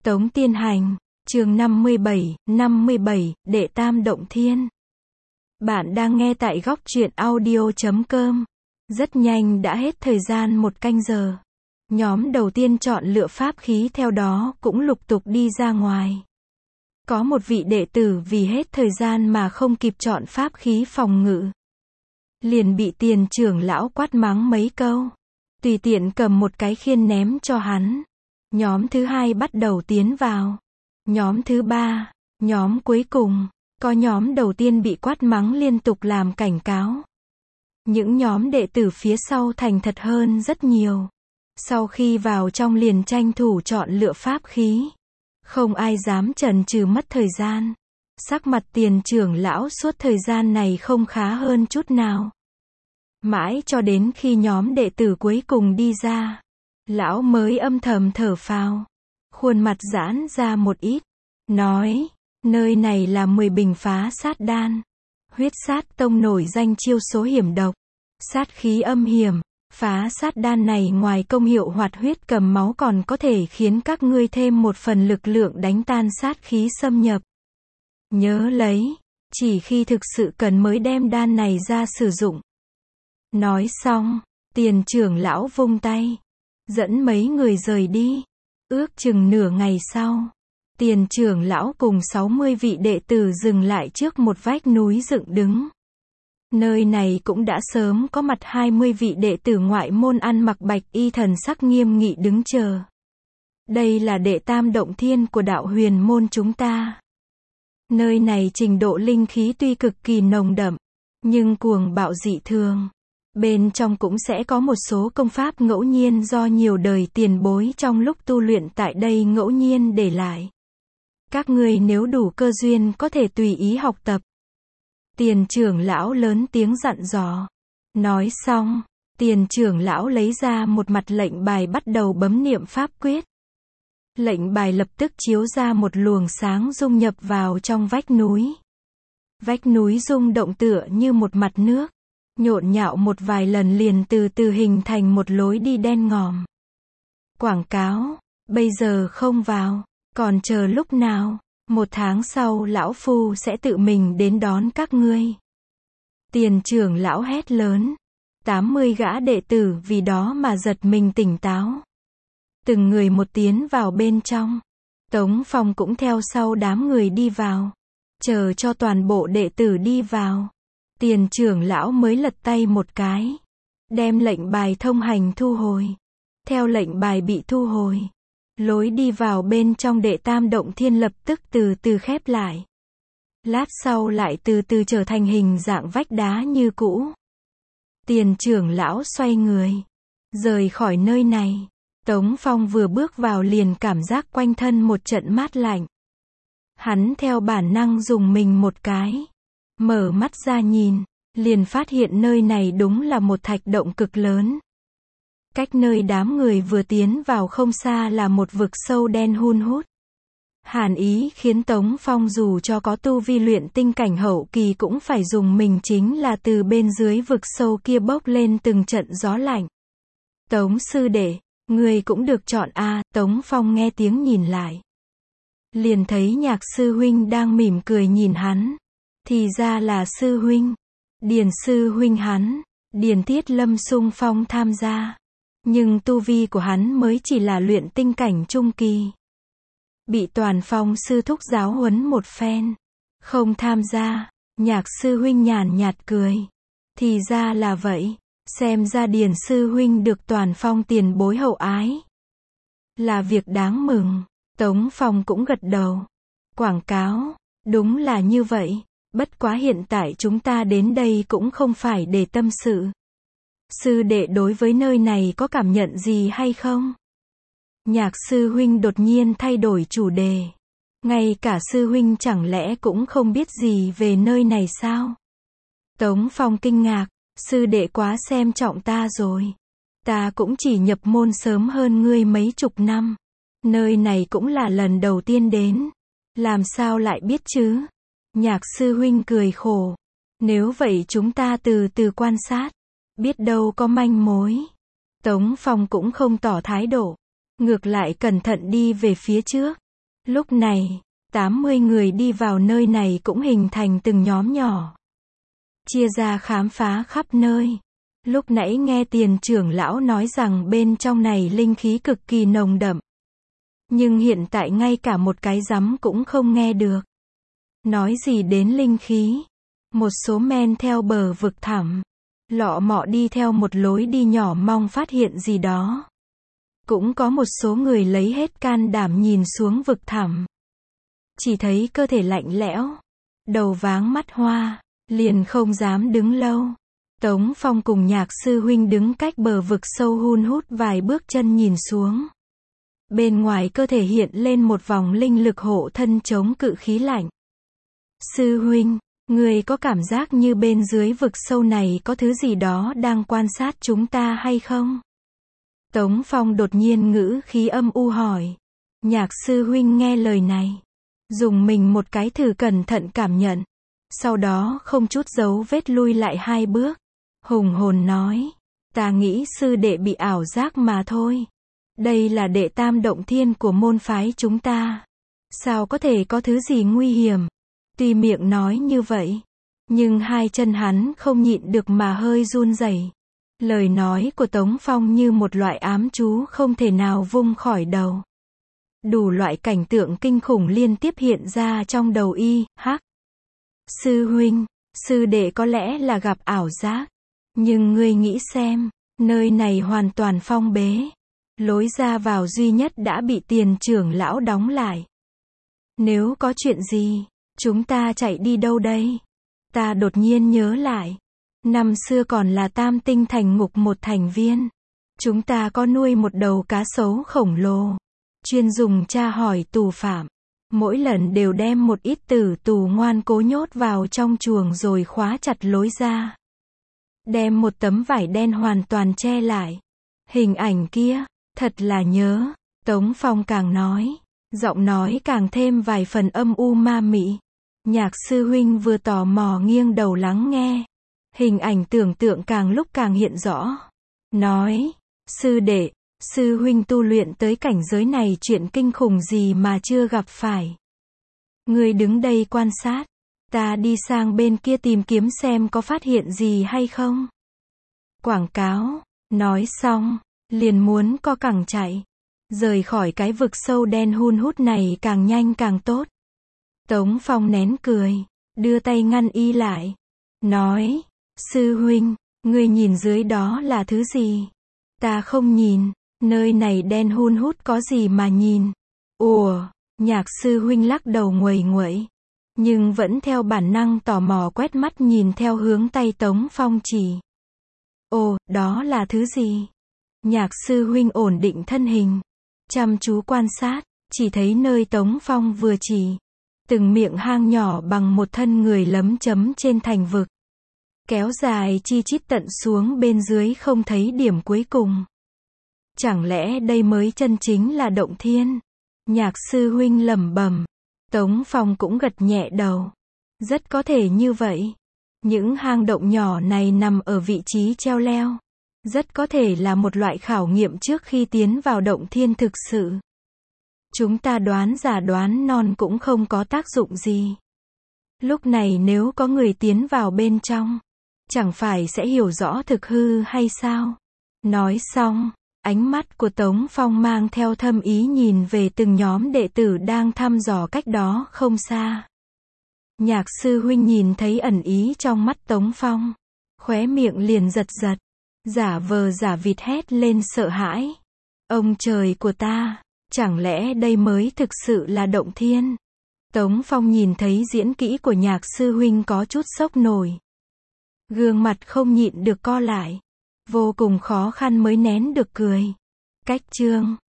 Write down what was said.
Tống Tiên Hành, chương 57, Đệ Tam Động Thiên. Bạn đang nghe tại góc truyện audio.com. Rất nhanh đã hết thời gian 1 canh giờ. Nhóm đầu tiên chọn lựa pháp khí theo đó cũng lục tục đi ra ngoài. Có một vị đệ tử vì hết thời gian mà không kịp chọn pháp khí phòng ngự, liền bị Tiền trưởng lão quát mắng mấy câu, tùy tiện cầm một cái khiên ném cho hắn. Nhóm thứ hai bắt đầu tiến vào. Nhóm thứ ba, nhóm cuối cùng, có nhóm đầu tiên bị quát mắng liên tục làm cảnh cáo. Những nhóm đệ tử phía sau thành thật hơn rất nhiều. Sau khi vào trong liền tranh thủ chọn lựa pháp khí. Không ai dám chần chừ mất thời gian. Sắc mặt Tiền trưởng lão suốt thời gian này không khá hơn chút nào. Mãi cho đến khi nhóm đệ tử cuối cùng đi ra, lão mới âm thầm thở phào, khuôn mặt giãn ra một ít, nói, nơi này là 10 bình phá sát đan. Huyết sát tông nổi danh chiêu số hiểm độc, sát khí âm hiểm. Phá sát đan này ngoài công hiệu hoạt huyết cầm máu còn có thể khiến các ngươi thêm một phần lực lượng đánh tan sát khí xâm nhập. Nhớ lấy, chỉ khi thực sự cần mới đem đan này ra sử dụng. Nói xong, Tiền trưởng lão vung tay, dẫn mấy người rời đi. Ước chừng nửa ngày sau, Tiền trưởng lão cùng 60 vị đệ tử dừng lại trước một vách núi dựng đứng. Nơi này cũng đã sớm có mặt 20 vị đệ tử ngoại môn ăn mặc bạch y, thần sắc nghiêm nghị đứng chờ. Đây là Đệ Tam Động Thiên của đạo huyền môn chúng ta. Nơi này trình độ linh khí tuy cực kỳ nồng đậm, nhưng cuồng bạo dị thường. Bên trong cũng sẽ có một số công pháp ngẫu nhiên do nhiều đời tiền bối trong lúc tu luyện tại đây ngẫu nhiên để lại. Các ngươi nếu đủ cơ duyên có thể tùy ý học tập. Tiền trưởng lão lớn tiếng dặn dò. Nói xong, Tiền trưởng lão lấy ra một mặt lệnh bài bắt đầu bấm niệm pháp quyết. Lệnh bài lập tức chiếu ra một luồng sáng dung nhập vào trong vách núi. Vách núi rung động tựa như một mặt nước, nhộn nhạo một vài lần liền từ từ hình thành một lối đi đen ngòm. Quảng cáo, bây giờ không vào, còn chờ lúc nào? 1 tháng sau lão phu sẽ tự mình đến đón các ngươi. Tiền trưởng lão hét lớn. 80 gã đệ tử vì đó mà giật mình tỉnh táo. Từng người một tiến vào bên trong. Tống Phong cũng theo sau đám người đi vào. Chờ cho toàn bộ đệ tử đi vào, Tiền trưởng lão mới lật tay một cái, đem lệnh bài thông hành thu hồi. Theo lệnh bài bị thu hồi, lối đi vào bên trong Đệ Tam Động Thiên lập tức từ từ khép lại. Lát sau lại từ từ trở thành hình dạng vách đá như cũ. Tiền trưởng lão xoay người, rời khỏi nơi này. Tống Phong vừa bước vào liền cảm giác quanh thân một trận mát lạnh. Hắn theo bản năng dùng mình một cái, mở mắt ra nhìn, liền phát hiện nơi này đúng là một thạch động cực lớn. Cách nơi đám người vừa tiến vào không xa là một vực sâu đen hun hút. Hàn ý khiến Tống Phong dù cho có tu vi luyện tinh cảnh hậu kỳ cũng phải dùng mình, chính là từ bên dưới vực sâu kia bốc lên từng trận gió lạnh. Tống sư đệ, người cũng được chọn a. Tống Phong nghe tiếng nhìn lại, liền thấy Nhạc sư huynh đang mỉm cười nhìn hắn. Thì ra là sư huynh, Điền sư huynh hắn. Điền Thiết Lâm xung phong tham gia, nhưng tu vi của hắn mới chỉ là luyện tinh cảnh trung kỳ. Bị Toàn Phong sư thúc giáo huấn một phen, không tham gia. Nhạc sư huynh nhàn nhạt cười. Thì ra là vậy, xem ra Điền sư huynh được Toàn Phong tiền bối hậu ái, là việc đáng mừng. Tống Phong cũng gật đầu. Quảng cáo, đúng là như vậy, bất quá hiện tại chúng ta đến đây cũng không phải để tâm sự. Sư đệ đối với nơi này có cảm nhận gì hay không? Nhạc sư huynh đột nhiên thay đổi chủ đề. Ngay cả sư huynh chẳng lẽ cũng không biết gì về nơi này sao? Tống Phong kinh ngạc. Sư đệ quá xem trọng ta rồi. Ta cũng chỉ nhập môn sớm hơn ngươi mấy chục năm. Nơi này cũng là lần đầu tiên đến. Làm sao lại biết chứ? Nhạc sư huynh cười khổ. Nếu vậy chúng ta từ từ quan sát, biết đâu có manh mối. Tống Phong cũng không tỏ thái độ, ngược lại cẩn thận đi về phía trước. Lúc này, 80 người đi vào nơi này cũng hình thành từng nhóm nhỏ, chia ra khám phá khắp nơi. Lúc nãy nghe Tiền trưởng lão nói rằng bên trong này linh khí cực kỳ nồng đậm. Nhưng hiện tại ngay cả một cái rắm cũng không nghe được. Nói gì đến linh khí. Một số men theo bờ vực thẳm, lọ mọ đi theo một lối đi nhỏ mong phát hiện gì đó. Cũng có một số người lấy hết can đảm nhìn xuống vực thẳm. Chỉ thấy cơ thể lạnh lẽo, đầu váng mắt hoa, liền không dám đứng lâu. Tống Phong cùng Nhạc sư huynh đứng cách bờ vực sâu hun hút vài bước chân nhìn xuống. Bên ngoài cơ thể hiện lên một vòng linh lực hộ thân chống cự khí lạnh. Sư huynh, người có cảm giác như bên dưới vực sâu này có thứ gì đó đang quan sát chúng ta hay không? Tống Phong đột nhiên ngữ khí âm u hỏi. Nhạc sư huynh nghe lời này, dùng mình một cái thử cẩn thận cảm nhận. Sau đó không chút dấu vết lui lại 2 bước. Hùng hồn nói, ta nghĩ sư đệ bị ảo giác mà thôi. Đây là đệ tam động thiên của môn phái chúng ta. Sao có thể có thứ gì nguy hiểm? Tuy miệng nói như vậy, nhưng 2 chân hắn không nhịn được mà hơi run rẩy. Lời nói của Tống Phong như một loại ám chú không thể nào vung khỏi đầu. Đủ loại cảnh tượng kinh khủng liên tiếp hiện ra trong đầu y. Hắc. Sư huynh, sư đệ có lẽ là gặp ảo giác. Nhưng ngươi nghĩ xem, nơi này hoàn toàn phong bế. Lối ra vào duy nhất đã bị Tiền trưởng lão đóng lại. Nếu có chuyện gì, chúng ta chạy đi đâu đây? Ta đột nhiên nhớ lại. Năm xưa còn là Tam Tinh Thành Ngục một thành viên. Chúng ta có nuôi một đầu cá sấu khổng lồ. Chuyên dùng tra hỏi tù phạm. Mỗi lần đều đem một ít tử tù ngoan cố nhốt vào trong chuồng rồi khóa chặt lối ra. Đem một tấm vải đen hoàn toàn che lại. Hình ảnh kia, thật là nhớ. Tống Phong càng nói, giọng nói càng thêm vài phần âm u ma mị. Nhạc sư huynh vừa tò mò nghiêng đầu lắng nghe. Hình ảnh tưởng tượng càng lúc càng hiện rõ. Nói, sư đệ, sư huynh tu luyện tới cảnh giới này chuyện kinh khủng gì mà chưa gặp phải. Ngươi đứng đây quan sát. Ta đi sang bên kia tìm kiếm xem có phát hiện gì hay không. Quảng cáo. Nói xong, liền muốn co cẳng chạy. Rời khỏi cái vực sâu đen hun hút này càng nhanh càng tốt. Tống Phong nén cười, đưa tay ngăn y lại. Nói, sư huynh, ngươi nhìn dưới đó là thứ gì? Ta không nhìn, nơi này đen hun hút có gì mà nhìn. Ủa, Nhạc sư huynh lắc đầu nguầy nguậy. Nhưng vẫn theo bản năng tò mò quét mắt nhìn theo hướng tay Tống Phong chỉ. Ồ, đó là thứ gì? Nhạc sư huynh ổn định thân hình, chăm chú quan sát, chỉ thấy nơi Tống Phong vừa chỉ. Từng miệng hang nhỏ bằng một thân người lấm chấm trên thành vực. Kéo dài chi chít tận xuống bên dưới không thấy điểm cuối cùng. Chẳng lẽ đây mới chân chính là động thiên? Nhạc sư huynh lẩm bẩm. Tống Phong cũng gật nhẹ đầu. Rất có thể như vậy. Những hang động nhỏ này nằm ở vị trí treo leo. Rất có thể là một loại khảo nghiệm trước khi tiến vào động thiên thực sự. Chúng ta đoán giả đoán non cũng không có tác dụng gì. Lúc này nếu có người tiến vào bên trong, chẳng phải sẽ hiểu rõ thực hư hay sao? Nói xong, ánh mắt của Tống Phong mang theo thâm ý nhìn về từng nhóm đệ tử đang thăm dò cách đó không xa. Nhạc sư huynh nhìn thấy ẩn ý trong mắt Tống Phong, khóe miệng liền giật giật, giả vờ giả vịt hét lên sợ hãi. Ông trời của ta, chẳng lẽ đây mới thực sự là động thiên? Tống Phong nhìn thấy diễn kỹ của Nhạc sư huynh có chút sốc nổi. Gương mặt không nhịn được co lại. Vô cùng khó khăn mới nén được cười. Cách chương